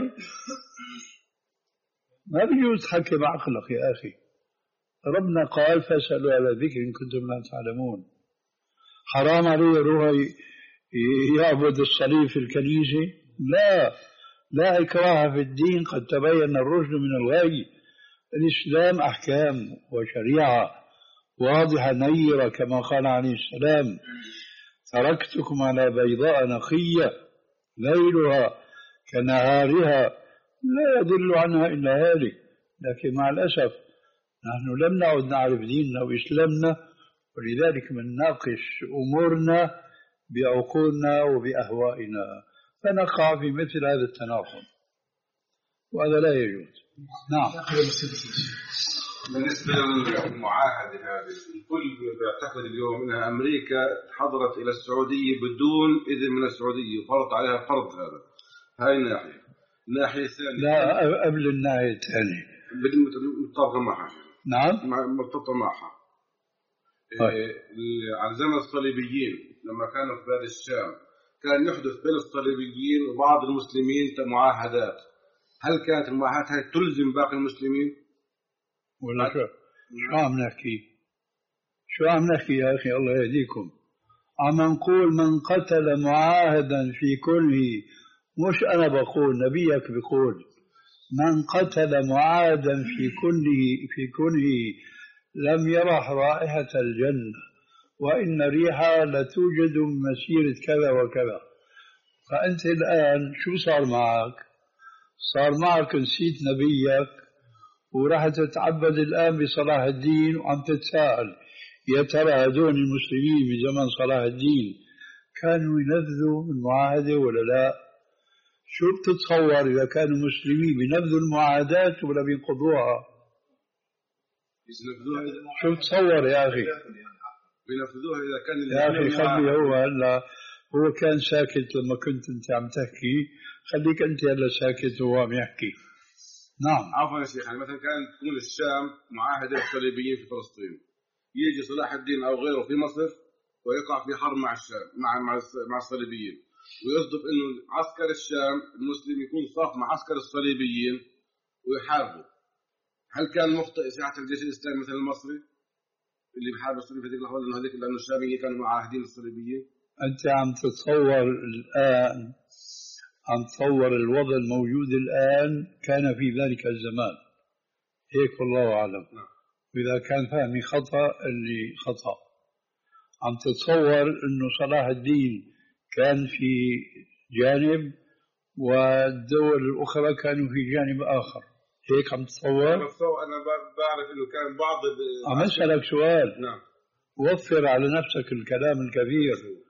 ما بيجوز تحكي بعقلك يا أخي. ربنا قال فاسألوا على ذكر إن كنتم لا تعلمون. حرام عليه يروح يعبد الصليب في الكنيسة؟ لا، لا إكراه في الدين، قد تبين الرشد من الغي. الإسلام أحكام وشريعة واضحة نيرة كما قال عليه السلام: تركتكم على بيضاء نقية ليلها كنهارها لا يضل عنها إلا هالك. لكن مع الأسف نحن لم نعد نعرف ديننا وإسلامنا، ولذلك من ناقش أمورنا بعقولنا وبأهوائنا فنقع في مثل هذا التناقض، وهذا لا يجوز. نعم. بالنسبة للمعاهدة هذه الكل بيعتقد اليوم أنها أمريكا حضرت إلى السعودية بدون إذن من السعودية وفرض عليها فرض. هذا هاي الناحية. الناحية الثانية لا، قبل الناحية الثانية مرتبطة معها. نعم مرتبطة معها. طيب. على زمن الصليبيين لما كانوا في بلاد الشام كان يحدث بين الصليبيين وبعض المسلمين معاهدات. هل كانت المعاهدات هاي تلزم باقي المسلمين؟ ولا شو شو عم نحكي شو عم نحكي يا أخي الله يهديكم؟ عم نقول من قتل معاهدا في كله، مش أنا بقول، نبيك بقول من قتل معاهدا في كله في كله لم يرح رائحة الجنة، وإن ريحها لتوجد من مسيرة كذا وكذا. فأنت الآن شو صار معك؟ صار معك نسيت نبيك وراح تتعبد الآن بصلاح الدين وعم تتساءل يا ترى هذول المسلمين بزمن صلاح الدين كانوا ينفذوا المعاهدة ولا لا؟ شو بتتصور إذا كانوا مسلمين بينفذوا المعاهدات ولا بينقضوها؟ شو بتصور يا أخي؟ بينفذوها إذا كان يا أخي خلي هو هلا هو كان ساكت لما كنت أنت عم تحكي، خليك أنت هلا ساكت وهو عم يحكي. نعم. عفوا يا شيخ، يعني مثلا كانت تكون الشام معاهدة الصليبيين في فلسطين، يجي صلاح الدين أو غيره في مصر ويقع في حرب مع الشام مع مع مع الصليبيين، ويصدق إنه عسكر الشام المسلم يكون صاف مع عسكر الصليبيين ويحاربوا. هل كان مخطئ ساعة الجيش الإسلامي مثل المصري اللي بحارب الصليب في ذيك اللحظة لأنه هذيك لأنه الشاميين كانوا معاهدين الصليبيين؟ أنت عم تتصور الآن، عم تصور الوضع الموجود الآن كان في ذلك الزمان، هيك والله أعلم. وإذا كان فهمي خطأ اللي خطأ. عم تتصور أنه صلاح الدين كان في جانب والدول الأخرى كانوا في جانب آخر، هيك عم تتصور؟ أنا بعرف أنه كان بعض عم أسألك سؤال. نعم. وفر على نفسك الكلام الكبير.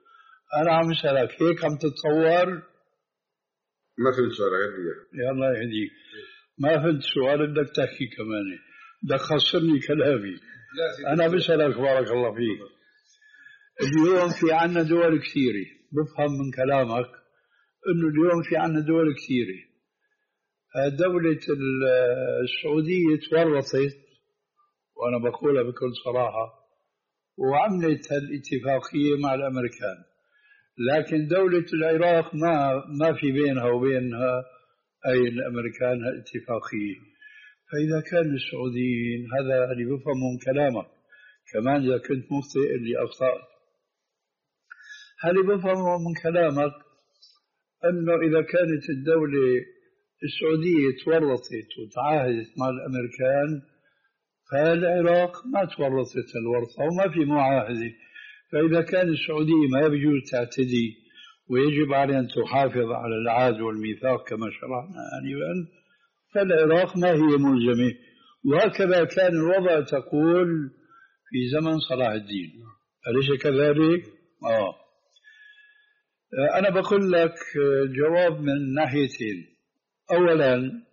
أنا عم أسألك هيك عم تتصور؟ ما فهمت سؤالك. يا الله يهديك. ما فهمت سؤال بدك تحكي كمان، بدك خسرني كلامي. أنا بسألك بارك الله فيك. اليوم في عنا دول كثيرة، بفهم من كلامك إنه اليوم في عنا دول كثيرة. دولة السعودية تورطت، وأنا بقولها بكل صراحة، وعملت الاتفاقية مع الأمريكان، لكن دولة العراق ما ما في بينها وبينها أي الأمريكان اتفاقية. فإذا كان السعوديين، هذا اللي بفهمه من كلامك، كمان إذا كنت مخطئ اللي أخطأت، هل بفهمه من كلامك أنه إذا كانت الدولة السعودية تورطت وتعاهدت مع الأمريكان، فالعراق ما تورطت الورطة وما في معاهدة. فإذا كان السعودية ما بيجوز تعتدي ويجب عليها أن تحافظ على العهد والميثاق كما شرعنا آنفا، فالعراق ما هي ملزمة. وهكذا كان الوضع تقول في زمن صلاح الدين، أليس كذلك؟ آه. أنا بقول لك جواب من ناحيتين. أولا،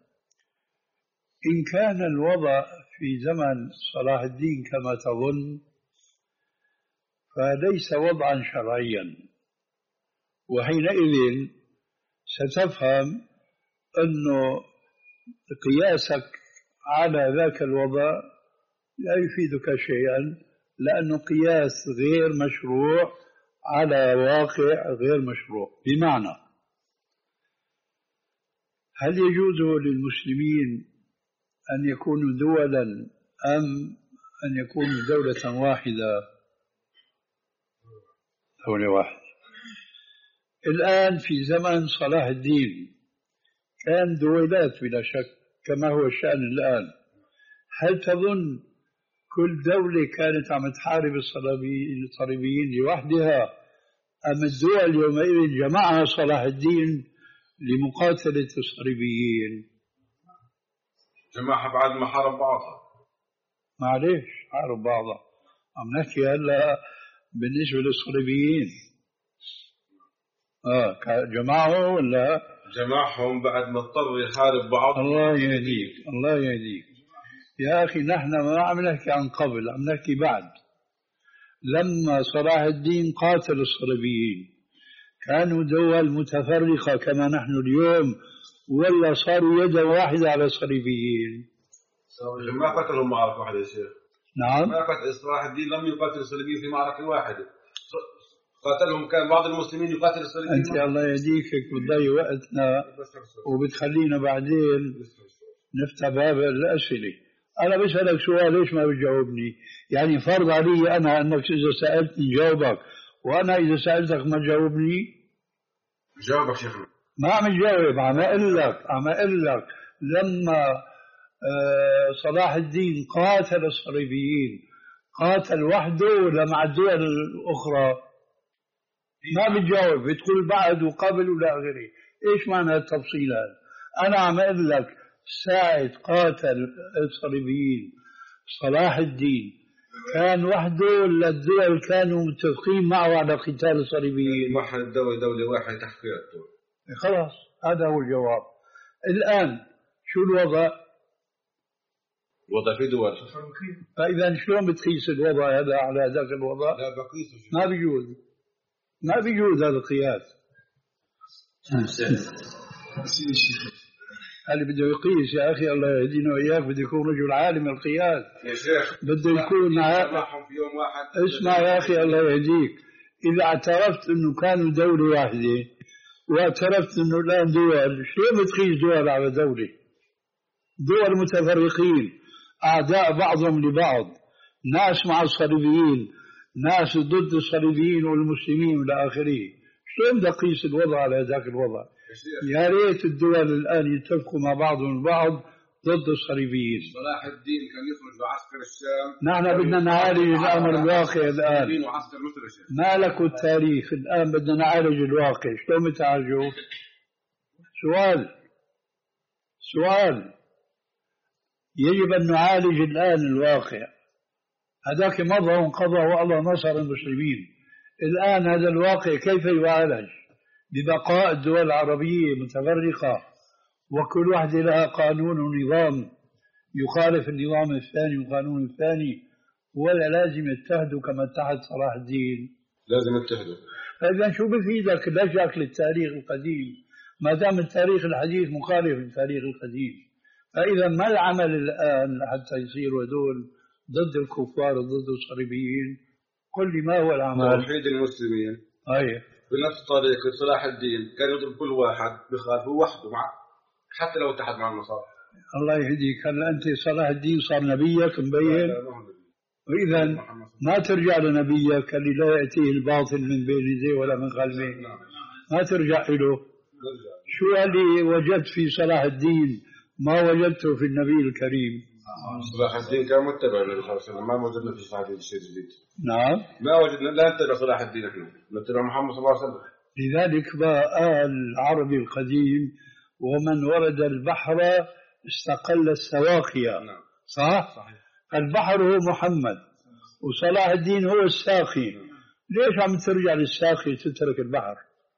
إن كان الوضع في زمن صلاح الدين كما تظن فليس وضعا شرعيا، وحينئذ ستفهم أنه قياسك على ذاك الوضع لا يفيدك شيئا، لأنه قياس غير مشروع على واقع غير مشروع. بمعنى، هل يجوز للمسلمين أن يكونوا دولا أم أن يكونوا دولة واحدة؟ دولة واحدة. الآن في زمن صلاح الدين كان دويلات بلا شك كما هو الشأن الآن. هل تظن كل دولة كانت عم تحارب الصليبيين لوحدها، أم الدول يومئذ جمعها صلاح الدين لمقاتلة الصليبيين؟ جماعة بعد ما حارب بعضها. معليش، حارب بعضها. عم نحكي هلا بالنسبة للصليبيين. آه جماعه ولا؟ جماعهم بعد ما اضطر يحارب بعض. الله يهديك، الله يهديك يا أخي. نحن ما عم نحكي عن قبل، عم نحكي بعد. لما صلاح الدين قاتل الصليبيين كانوا دول متفرقة كما نحن اليوم، ولا صاروا يدا واحدة على الصليبيين؟ ما قتلوا معركة واحدة يا شيخ. نعم. ما قتل صلاح الدين لم يقاتل الصليبيين في معركة واحدة، قاتلهم كان بعض المسلمين يقاتل الصليبيين. أنت الله يهديك بتضيع وقتنا وبتخلينا بعدين نفتح باب الأسئلة. أنا بسألك سؤال ليش ما بتجاوبني؟ يعني فرض علي أنا أنك إذا سألتني جاوبك، وأنا إذا سألتك ما تجاوبني. جاوبك شيخنا. ما عم جاوب، عم أقول لك عم أقول لك لما آه صلاح الدين قاتل الصليبيين قاتل وحده ولا مع الدول الأخرى؟ ما بتجاوب، بتقول بعد وقبل ولا غيره. إيش معنى التفصيل هذا؟ أنا عم أقول لك ساعة قاتل الصليبيين صلاح الدين كان وحده ولا الدول كانوا متفقين معه على قتال الصليبيين؟ واحد دولة دولة واحد تحت قيادته. خلاص هذا هو الجواب. الآن شو الوضع؟ الوضع في دول. فإذا شلون بتقيس الوضع هذا على ذاك الوضع؟ لا بقيسه. ما بيجوز، ما بيجوز هذا القياس. اللي بده يقيس يا أخي الله يهدينا وإياك بده يكون رجل عالم القياس يا شيخ. بده يكون ع... في يوم واحد. اسمع يا أخي الله يهديك، إذا اعترفت أنه كانوا دولة واحدة واعترفت أنه الآن دول، شلون بتقيس دول على دولة؟ دول متفرقين أعداء بعضهم لبعض، ناس مع الصليبيين، ناس ضد الصليبيين والمسلمين والى اخره. شلون بدي اقيس الوضع على ذاك الوضع؟ يا ريت الدول الان يتفقوا مع بعضهم البعض ضد الصليبيين. صلاح الدين كان يخرج بعسكر الشام. نحن بدنا نعالج الامر الواقع الان، ما لك التاريخ. الان بدنا نعالج الواقع. شلون بتعالجوه؟ سؤال سؤال يجب ان نعالج الان الواقع. هذاك مضى وانقضى والله نصر المسلمين. الآن هذا الواقع كيف يعالج؟ ببقاء الدول العربية متفرقة وكل واحدة لها قانون ونظام يخالف النظام الثاني والقانون الثاني، ولا لازم يتحدوا كما اتحد صلاح الدين؟ لازم يتحدوا. فإذا شو بفيدك لجأك للتاريخ القديم ما دام التاريخ الحديث مخالف للتاريخ القديم؟ فإذا ما العمل الآن حتى يصيروا هذول ضد الكفار وضد الصليبيين؟ قل لي ما هو العمل؟ توحيد المسلمين. أيه. بنفس طريقة صلاح الدين كان يضرب كل واحد بخالفه وحده مع حتى لو اتحد مع النصارى. الله يهديك. هلا أنت صلاح الدين صار نبيك مبين، وإذا ما ترجع لنبيك اللي لا يأتيه الباطل من بين يديه ولا من خلفه، ما ترجع له. شو اللي وجدت في صلاح الدين ما وجدته في النبي الكريم؟ صلاح الدين كان متبع للنبي صلى الله عليه وسلم، ما وجدنا في صلاح الدين شيء جديد. نعم. ما وجدنا، لا نتبع صلاح الدين، احنا نتبع محمد صلى الله عليه وسلم. لذلك بقى العربي القديم ومن ورد البحر استقل السواقية. نعم. صح؟ صحيح. البحر هو محمد وصلاح الدين هو الساقي. ليش عم ترجع للساقي تترك البحر؟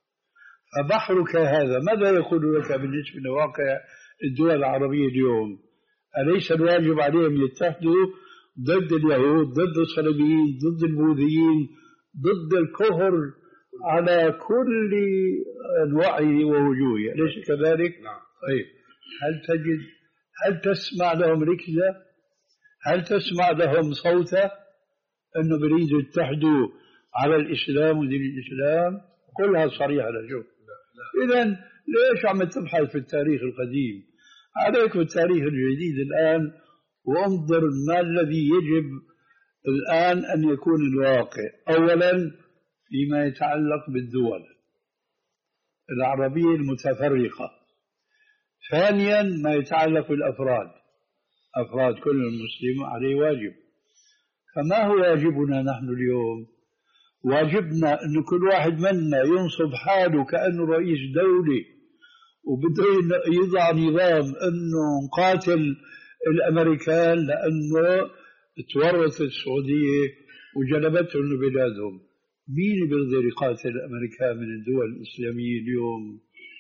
فبحرك هذا ماذا يقول لك بالنسبة لواقع الدول العربية اليوم؟ أليس الواجب عليهم يتحدوا ضد اليهود، ضد الصليبيين، ضد البوذيين، ضد الكفر على كل أنواعه ووجوهه؟ أليس كذلك؟ نعم. طيب، هل تجد هل تسمع لهم ركزة؟ هل تسمع لهم صوتا أنه بريدوا يتحدوا على الإسلام ودين الإسلام؟ كلها صريحة لشوف. إذن ليش عم تبحث في التاريخ القديم؟ عليك بالتاريخ الجديد الآن، وانظر ما الذي يجب الآن أن يكون الواقع. أولا فيما يتعلق بالدول العربية المتفرقة. ثانيا ما يتعلق بالأفراد، أفراد كل المسلم عليه واجب. فما هو واجبنا نحن اليوم؟ واجبنا أن كل واحد منا ينصب حاله كأنه رئيس دولة وبده يضع نظام أنه نقاتل الأمريكان لأنه تورطت السعودية وجلبتهم لبلادهم. مين بيقدر يقاتل الأمريكان من الدول الإسلامية اليوم؟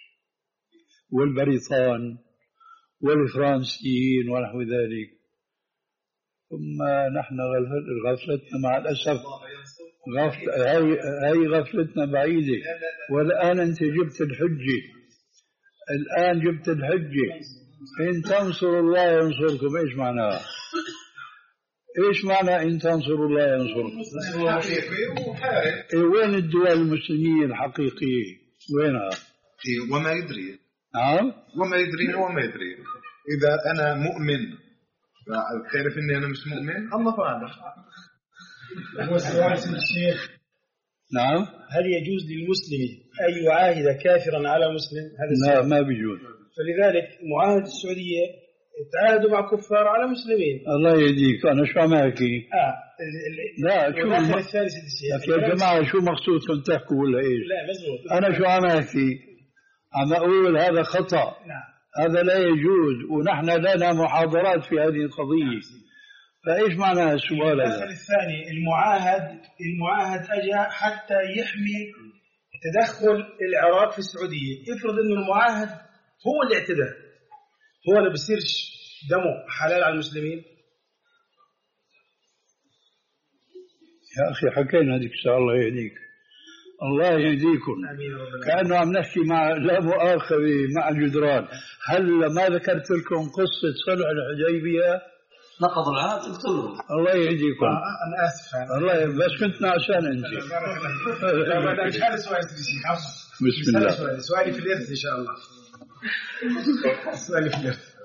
والبريطان والفرنسيين ونحو ذلك. ثم نحن غفلتنا مع الأسف غفل هاي هاي غفلتنا بعيدة. والآن أنت جبت الحجة، الآن جبت الحجة. إن تنصروا الله ينصركم. إيش معناها؟ إيش معنى إن تنصروا الله ينصركم؟ إيه وين الدول المسلمية الحقيقية؟ وينها؟ إيه وما يدري. نعم. وما يدري وما يدري. إذا أنا مؤمن تعرف إني أنا مش مؤمن، الله أعلم. هو سؤال الشيخ. نعم. هل يجوز للمسلم أن يعاهد كافرا على مسلم؟ هذا لا، ما بيجوز. فلذلك معاهد السعودية تعاهدوا مع كفار على مسلمين. الله يهديك. أنا شو عم أحكي؟ آه. لا شو الم... الثالث الشيخ. يا جماعة شو مقصودكم تحكوا ولا إيش؟ لا مزبوط. أنا شو عم أحكي؟ عم أقول هذا خطأ. نعم. هذا لا يجوز، ونحن لنا محاضرات في هذه القضية. فإيش معنى السؤال هذا؟ المثل الثاني المعاهد المعاهد أجا حتى يحمي تدخل العراق في السعودية. افرض إنه المعاهد هو اللي اعتدى، هو اللي بصيرش دمه حلال على المسلمين. يا أخي حكينا هذيك الساعة. الله يهديك. الله يهديكم. كأنه عم نحكي مع لا مؤاخذة مع الجدران. هل ما ذكرت لكم قصة صلح الحديبية؟ نقض العهد اقتلوا. الله يهديكم. آه أنا آسف. الله بس كنت عشان أنت. لا مش هذا سؤال بسم الله. سؤالي في الإرث إن شاء الله. سؤالي في الإرث.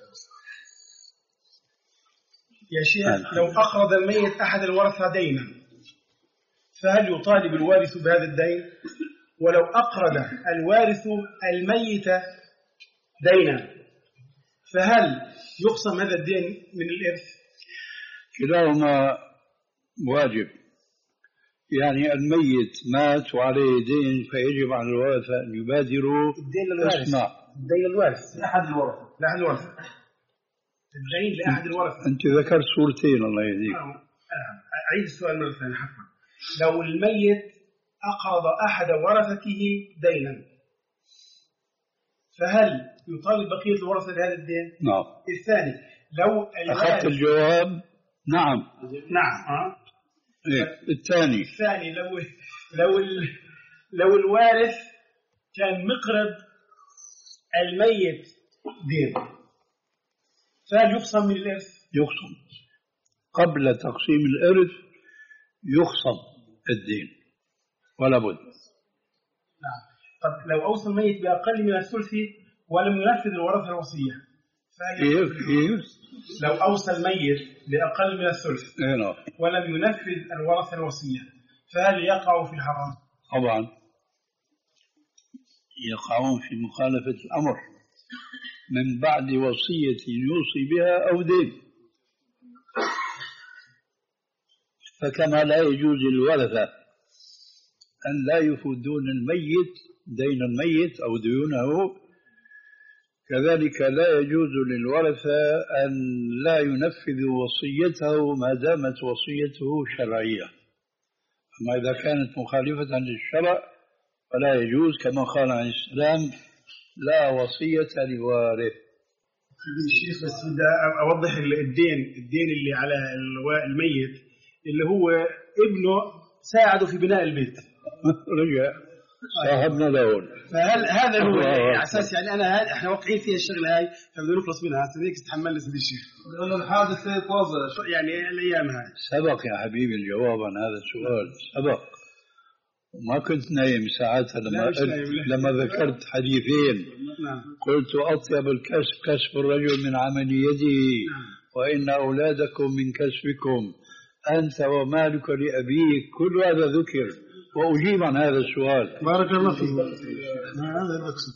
يا شيخ لو أقرض الميت أحد الورثة دينا فهل يطالب الوارث بهذا الدين؟ ولو أقرض الوارث الميت دينا فهل يقسم هذا الدين من الإرث؟ كلاهما واجب. يعني الميت مات وعليه دين فيجب على الورثة أن يبادروا. الدين للوارث. الدين للوارث لأحد الورثة. لأحد الورثة. الدين لأحد الورثة. أنت ذكرت صورتين. الله يهديك. أعيد السؤال مرة ثانية حقا. لو الميت أقرض أحد ورثته دينا، فهل يطالب بقية الورثة بهذا الدين؟ نعم. الثاني لو أخذت الجواب نعم. نعم. أه؟ إيه؟ الثاني الثاني لو لو لو الوارث كان مقرض الميت دين، فهل يخصم من الإرث؟ يخصم قبل تقسيم الإرث، يخصم الدين ولا بد. نعم. طب لو أوصى الميت بأقل من الثلث ولم ينفذ الورثة الوصية، كيف كيف؟ لو أوصى الميت بأقل من الثلث إيه ولم ينفذ الورثة الوصية، فهل يقع في الحرام؟ طبعا يقعون في مخالفة الأمر من بعد وصية يوصي بها أو دين. فكما لا يجوز للورثة أن لا يفدون الميت دين الميت أو ديونه، كذلك لا يجوز للورثة أن لا ينفذوا وصيته ما دامت وصيته شرعية. أما إذا كانت مخالفة للشرع فلا يجوز، كما قال عليه السلام لا وصية لوارث. الشيخ بس بدي أوضح الدين الدين اللي على الميت اللي هو ابنه ساعده في بناء البيت رجع صاحبنا له. فهل هذا هو يعني اساس يعني انا احنا واقعين فيها الشغله هاي فبدنا نخلص منها. هسه تحملنا سيدي الشيخ لأن الحادث يتواصل يعني الايام هاي. سبق يا حبيبي الجواب عن هذا السؤال، سبق وما كنت نايم ساعتها لما لما ذكرت حديثين. نعم. قلت أطيب الكسب كسب الرجل من عمل يده. نعم. وإن أولادكم من كسبكم أنت ومالك لأبيك، كل هذا ذكر وأجيب عن هذا السؤال. بارك الله فيك. هذا المقصود.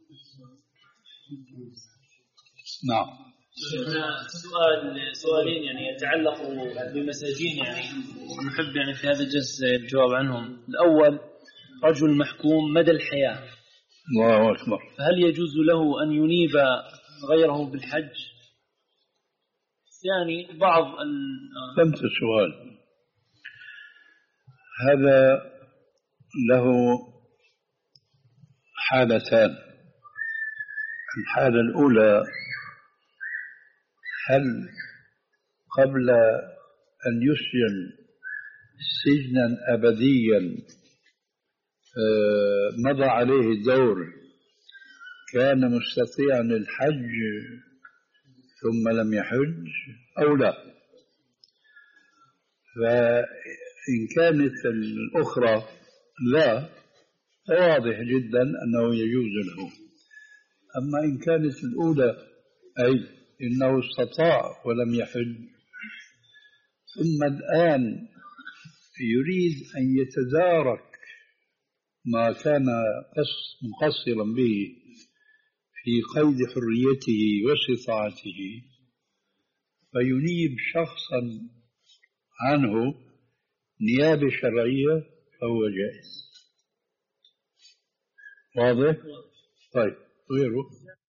نعم. سؤال سؤالين يعني يتعلقوا بمساجين يعني نحب يعني في هذا الجلسة الجواب عنهم. الأول رجل محكوم مدى الحياة. الله أكبر. فهل يجوز له أن ينيب غيره بالحج؟ الثاني بعض فهمت السؤال. هذا له حالتان. الحالة الأولى هل قبل أن يسجن سجنا أبديا مضى عليه دور كان مستطيعا للحج ثم لم يحج أو لا؟ فإن كانت الأخرى لا فواضح جدا أنه يجوز له. أما إن كانت الأولى أي إنه استطاع ولم يحج ثم الآن يريد أن يتدارك ما كان مقصرا به في قيد حريته واستطاعته فينيب شخصا عنه نيابة شرعية فهو جائز. واضح؟ طيب غيره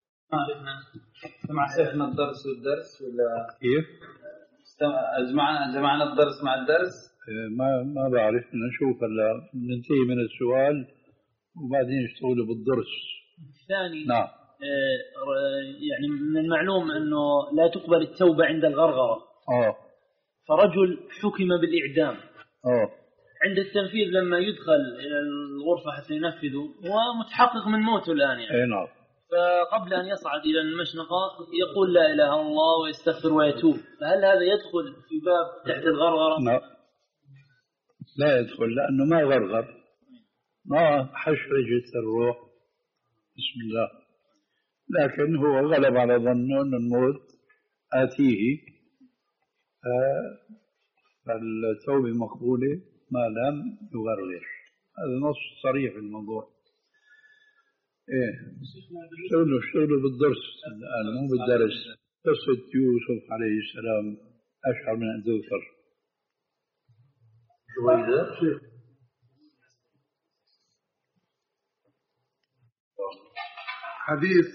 سمع شيخنا الدرس والدرس ولا كيف؟ جمعنا جمعنا الدرس مع الدرس؟ ما ما بعرف، نشوف هلا ننتهي من السؤال وبعدين يشتغلوا بالدرس. الثاني نعم. يعني من المعلوم انه لا تقبل التوبة عند الغرغرة. اه. فرجل حكم بالإعدام. اه. عند التنفيذ لما يدخل إلى الغرفة حتى ينفذه هو متحقق من موته الآن يعني. اي نعم. فقبل أن يصعد إلى المشنقة يقول لا إله إلا الله ويستغفر ويتوب، فهل هذا يدخل في باب تحت الغرغرة؟ لا لا يدخل لأنه ما غرغر، ما حشرجت الروح بسم الله، لكن هو غلب على ظنه أن الموت آتيه فالتوبة مقبولة ما لم يغرغر. هذا نص صريح في الموضوع. ايه اشتغلوا اشتغلوا بالدرس الآن مو بالدرس. قصة يوسف عليه السلام أشعر من أن تذكر. حديث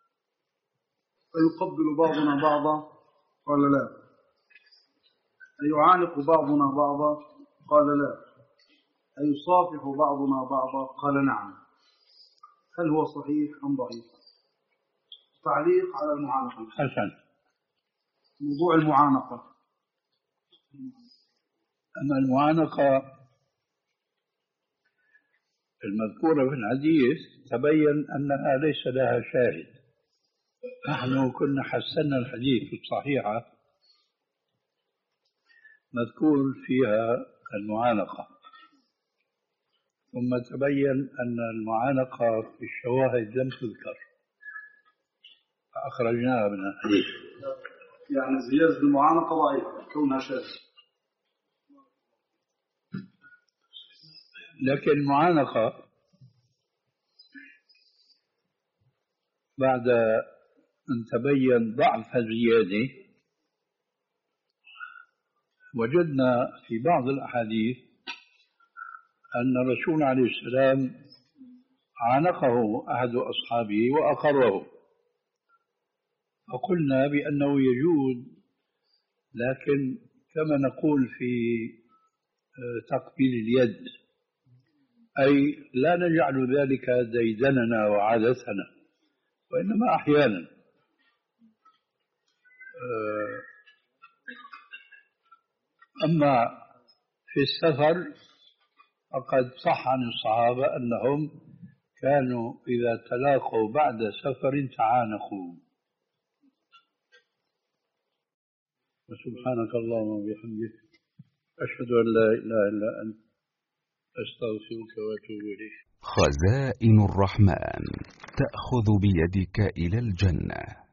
أيقبل بعضنا بعضا قال لا، أيعانق بعضنا بعضا قال لا، أيصافح بعضنا بعضا؟ قال نعم. هل هو صحيح أم ضعيف؟ تعليق على المعانقة. حسن. موضوع المعانقة. أما المعانقة المذكورة في الحديث تبين أنها ليس لها شاهد. نحن كنا حسنا الحديث في الصحيحة مذكور فيها المعانقة، ثم تبين أن المعانقة في الشواهد لم تذكر فأخرجناها من الحديث. يعني زيادة المعانقة ضعيفة كونها شاذة. لكن المعانقة بعد أن تبين ضعف الزيادة وجدنا في بعض الأحاديث أن الرسول عليه السلام عانقه أحد أصحابه وأقره، فقلنا بأنه يجوز، لكن كما نقول في تقبيل اليد، أي لا نجعل ذلك ديدننا وعادتنا، وإنما أحيانا. أما في السفر فقد صح عن الصحابة أنهم كانوا إذا تلاقوا بعد سفر تعانقوا. وسبحانك اللهم وبحمدك أشهد أن لا إله إلا أنت أستغفرك وأتوب إليك. خزائن الرحمن تأخذ بيدك إلى الجنة.